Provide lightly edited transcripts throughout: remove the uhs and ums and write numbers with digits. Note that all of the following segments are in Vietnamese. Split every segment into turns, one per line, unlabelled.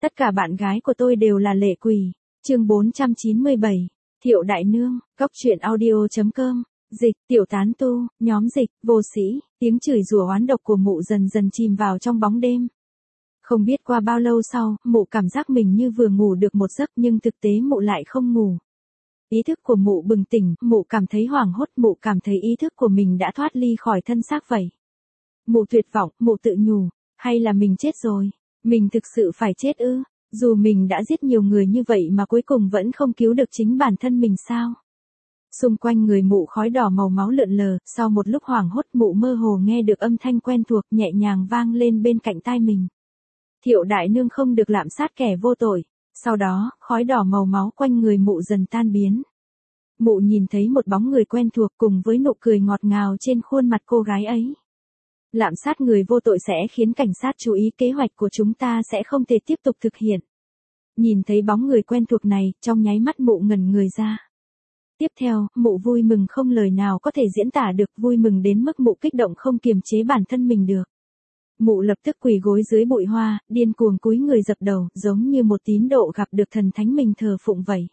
Tất cả bạn gái của tôi đều là lệ quỷ. Chương 497. Thiệu Đại Nương, Cóc truyện audio.com. Dịch, tiểu tán tu, nhóm dịch, vô sĩ, tiếng chửi rủa oán độc của mụ dần dần chìm vào trong bóng đêm. Không biết qua bao lâu sau, mụ cảm giác mình như vừa ngủ được một giấc nhưng thực tế mụ lại không ngủ. Ý thức của mụ bừng tỉnh, mụ cảm thấy hoảng hốt, mụ cảm thấy ý thức của mình đã thoát ly khỏi thân xác vậy. Mụ tuyệt vọng, mụ tự nhủ, hay là mình chết rồi, mình thực sự phải chết ư, dù mình đã giết nhiều người như vậy mà cuối cùng vẫn không cứu được chính bản thân mình sao. Xung quanh người mụ khói đỏ màu máu lượn lờ, sau một lúc hoảng hốt mụ mơ hồ nghe được âm thanh quen thuộc nhẹ nhàng vang lên bên cạnh tai mình. Thiệu Đại Nương không được lạm sát kẻ vô tội. Sau đó, khói đỏ màu máu quanh người mụ dần tan biến. Mụ nhìn thấy một bóng người quen thuộc cùng với nụ cười ngọt ngào trên khuôn mặt cô gái ấy. Lạm sát người vô tội sẽ khiến cảnh sát chú ý, kế hoạch của chúng ta sẽ không thể tiếp tục thực hiện. Nhìn thấy bóng người quen thuộc này, trong nháy mắt mụ ngẩn người ra. Tiếp theo, mụ vui mừng không lời nào có thể diễn tả được, vui mừng đến mức mụ kích động không kiềm chế bản thân mình được. Mụ lập tức quỳ gối dưới bụi hoa, điên cuồng cúi người dập đầu, giống như một tín đồ gặp được thần thánh mình thờ phụng vậy.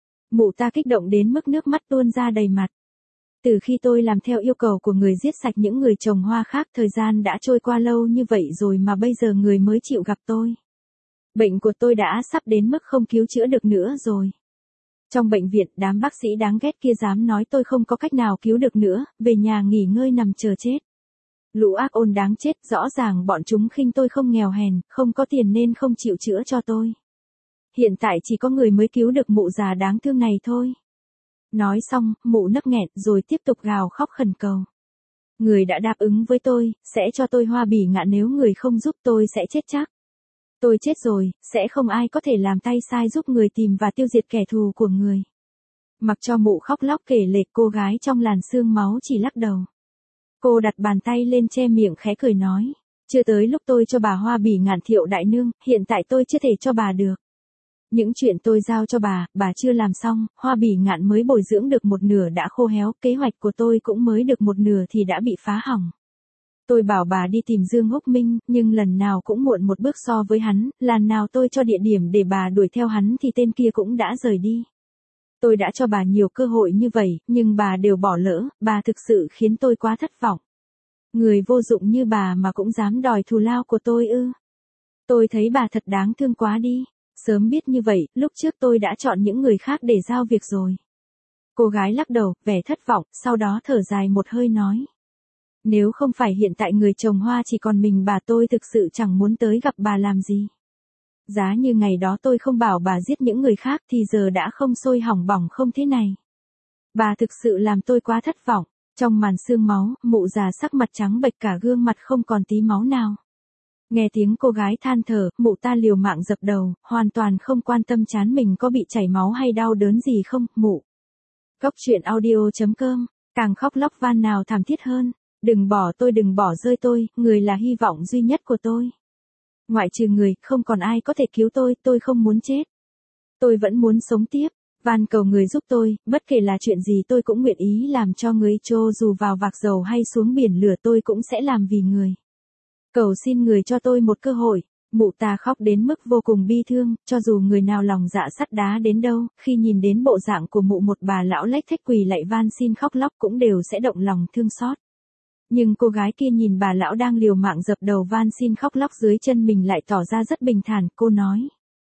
Mụ ta kích động đến mức nước mắt tuôn ra đầy mặt. Từ khi tôi làm theo yêu cầu của người giết sạch những người trồng hoa khác, thời gian đã trôi qua lâu như vậy rồi mà bây giờ người mới chịu gặp tôi. Bệnh của tôi đã sắp đến mức không cứu chữa được nữa rồi. Trong bệnh viện, đám bác sĩ đáng ghét kia dám nói tôi không có cách nào cứu được nữa, về nhà nghỉ ngơi nằm chờ chết. Lũ ác ôn đáng chết, rõ ràng bọn chúng khinh tôi không nghèo hèn, không có tiền nên không chịu chữa cho tôi. Hiện tại chỉ có người mới cứu được mụ già đáng thương này thôi. Nói xong, mụ nấc nghẹn rồi tiếp tục gào khóc khẩn cầu. Người đã đáp ứng với tôi, sẽ cho tôi hoa bỉ ngạn, nếu người không giúp tôi sẽ chết chắc. Tôi chết rồi, sẽ không ai có thể làm tay sai giúp người tìm và tiêu diệt kẻ thù của người. Mặc cho mụ khóc lóc kể lể, cô gái trong làn sương máu chỉ lắc đầu. Cô đặt bàn tay lên che miệng khẽ cười nói, chưa tới lúc tôi cho bà hoa bỉ ngạn. Thiệu Đại Nương, hiện tại tôi chưa thể cho bà được. Những chuyện tôi giao cho bà chưa làm xong, hoa bỉ ngạn mới bồi dưỡng được một nửa đã khô héo, kế hoạch của tôi cũng mới được một nửa thì đã bị phá hỏng. Tôi bảo bà đi tìm Dương Húc Minh, nhưng lần nào cũng muộn một bước so với hắn, lần nào tôi cho địa điểm để bà đuổi theo hắn thì tên kia cũng đã rời đi. Tôi đã cho bà nhiều cơ hội như vậy, nhưng bà đều bỏ lỡ, bà thực sự khiến tôi quá thất vọng. Người vô dụng như bà mà cũng dám đòi thù lao của tôi ư? Tôi thấy bà thật đáng thương quá đi. Sớm biết như vậy, lúc trước tôi đã chọn những người khác để giao việc rồi. Cô gái lắc đầu, vẻ thất vọng, sau đó thở dài một hơi nói. Nếu không phải hiện tại người trồng hoa chỉ còn mình bà, tôi thực sự chẳng muốn tới gặp bà làm gì. Giá như ngày đó tôi không bảo bà giết những người khác thì giờ đã không sôi hỏng bỏng không thế này. Bà thực sự làm tôi quá thất vọng. Trong màn sương máu, mụ già sắc mặt trắng bệch, cả gương mặt không còn tí máu nào. Nghe tiếng cô gái than thở, mụ ta liều mạng dập đầu, hoàn toàn không quan tâm trán mình có bị chảy máu hay đau đớn gì không. Mụ. Cóc truyện audio.com, càng khóc lóc van nào thảm thiết hơn. Đừng bỏ tôi, đừng bỏ rơi tôi, người là hy vọng duy nhất của tôi. Ngoại trừ người, không còn ai có thể cứu tôi không muốn chết. Tôi vẫn muốn sống tiếp, van cầu người giúp tôi, bất kể là chuyện gì tôi cũng nguyện ý làm cho người, cho dù vào vạc dầu hay xuống biển lửa tôi cũng sẽ làm vì người. Cầu xin người cho tôi một cơ hội. Mụ ta khóc đến mức vô cùng bi thương, cho dù người nào lòng dạ sắt đá đến đâu, khi nhìn đến bộ dạng của mụ, một bà lão lếch thếch quỳ lạy van xin khóc lóc cũng đều sẽ động lòng thương xót. Nhưng cô gái kia nhìn bà lão đang liều mạng dập đầu van xin khóc lóc dưới chân mình lại tỏ ra rất bình thản, cô nói.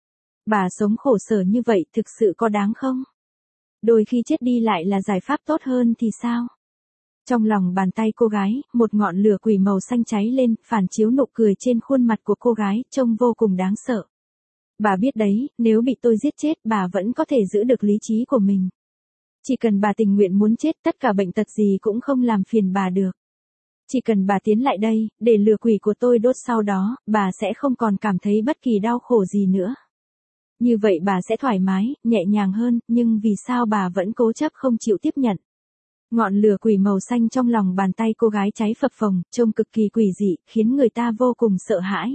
Bà sống khổ sở như vậy thực sự có đáng không? Đôi khi chết đi lại là giải pháp tốt hơn thì sao? Trong lòng bàn tay cô gái, một ngọn lửa quỷ màu xanh cháy lên, phản chiếu nụ cười trên khuôn mặt của cô gái, trông vô cùng đáng sợ. Bà biết đấy, nếu bị tôi giết chết, bà vẫn có thể giữ được lý trí của mình. Chỉ cần bà tình nguyện muốn chết, tất cả bệnh tật gì cũng không làm phiền bà được. Chỉ cần bà tiến lại đây, để lửa quỷ của tôi đốt, sau đó, bà sẽ không còn cảm thấy bất kỳ đau khổ gì nữa. Như vậy bà sẽ thoải mái, nhẹ nhàng hơn, nhưng vì sao bà vẫn cố chấp không chịu tiếp nhận? Ngọn lửa quỷ màu xanh trong lòng bàn tay cô gái cháy phập phồng, trông cực kỳ quỷ dị, khiến người ta vô cùng sợ hãi.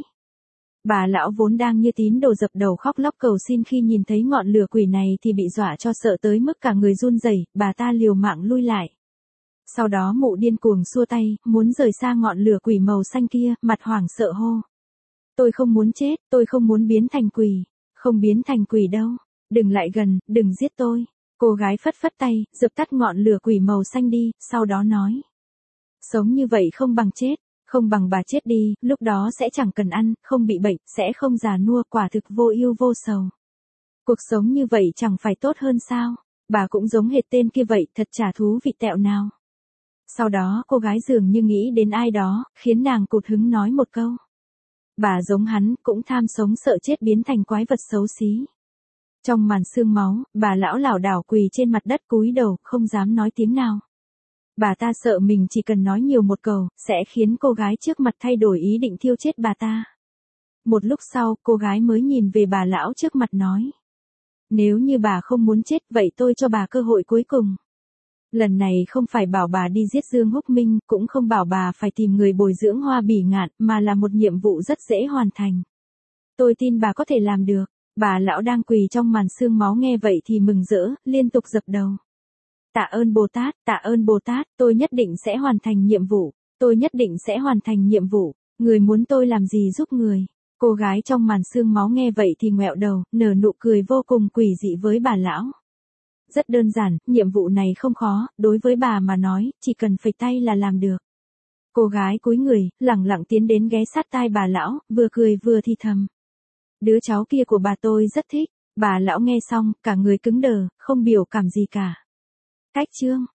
Bà lão vốn đang như tín đồ dập đầu khóc lóc cầu xin, khi nhìn thấy ngọn lửa quỷ này thì bị dọa cho sợ tới mức cả người run rẩy, bà ta liều mạng lui lại. Sau đó mụ điên cuồng xua tay, muốn rời xa ngọn lửa quỷ màu xanh kia, mặt hoảng sợ hô. Tôi không muốn chết, tôi không muốn biến thành quỷ. Không biến thành quỷ đâu. Đừng lại gần, đừng giết tôi. Cô gái phất phất tay, dập tắt ngọn lửa quỷ màu xanh đi, sau đó nói. Sống như vậy không bằng chết, không bằng bà chết đi, lúc đó sẽ chẳng cần ăn, không bị bệnh, sẽ không già nua, quả thực vô ưu vô sầu. Cuộc sống như vậy chẳng phải tốt hơn sao? Bà cũng giống hệt tên kia vậy, thật chả thú vị tẹo nào. Sau đó cô gái dường như nghĩ đến ai đó, khiến nàng cụt hứng nói một câu. Bà giống hắn, cũng tham sống sợ chết biến thành quái vật xấu xí. Trong màn sương máu, bà lão lảo đảo quỳ trên mặt đất cúi đầu, không dám nói tiếng nào. Bà ta sợ mình chỉ cần nói nhiều một câu, sẽ khiến cô gái trước mặt thay đổi ý định thiêu chết bà ta. Một lúc sau, cô gái mới nhìn về bà lão trước mặt nói. Nếu như bà không muốn chết, vậy tôi cho bà cơ hội cuối cùng. Lần này không phải bảo bà đi giết Dương Húc Minh, cũng không bảo bà phải tìm người bồi dưỡng Hoa Bỉ Ngạn, mà là một nhiệm vụ rất dễ hoàn thành. Tôi tin bà có thể làm được. Bà lão đang quỳ trong màn sương máu nghe vậy thì mừng rỡ, liên tục dập đầu. Tạ ơn Bồ Tát, tôi nhất định sẽ hoàn thành nhiệm vụ, tôi nhất định sẽ hoàn thành nhiệm vụ, người muốn tôi làm gì giúp người. Cô gái trong màn sương máu nghe vậy thì ngoẹo đầu, nở nụ cười vô cùng quỷ dị với bà lão. Rất đơn giản, nhiệm vụ này không khó, đối với bà mà nói, chỉ cần phẩy tay là làm được. Cô gái cúi người, lẳng lặng tiến đến ghé sát tai bà lão, vừa cười vừa thì thầm. Đứa cháu kia của bà tôi rất thích. Bà lão nghe xong, cả người cứng đờ, không biểu cảm gì cả. Cách chương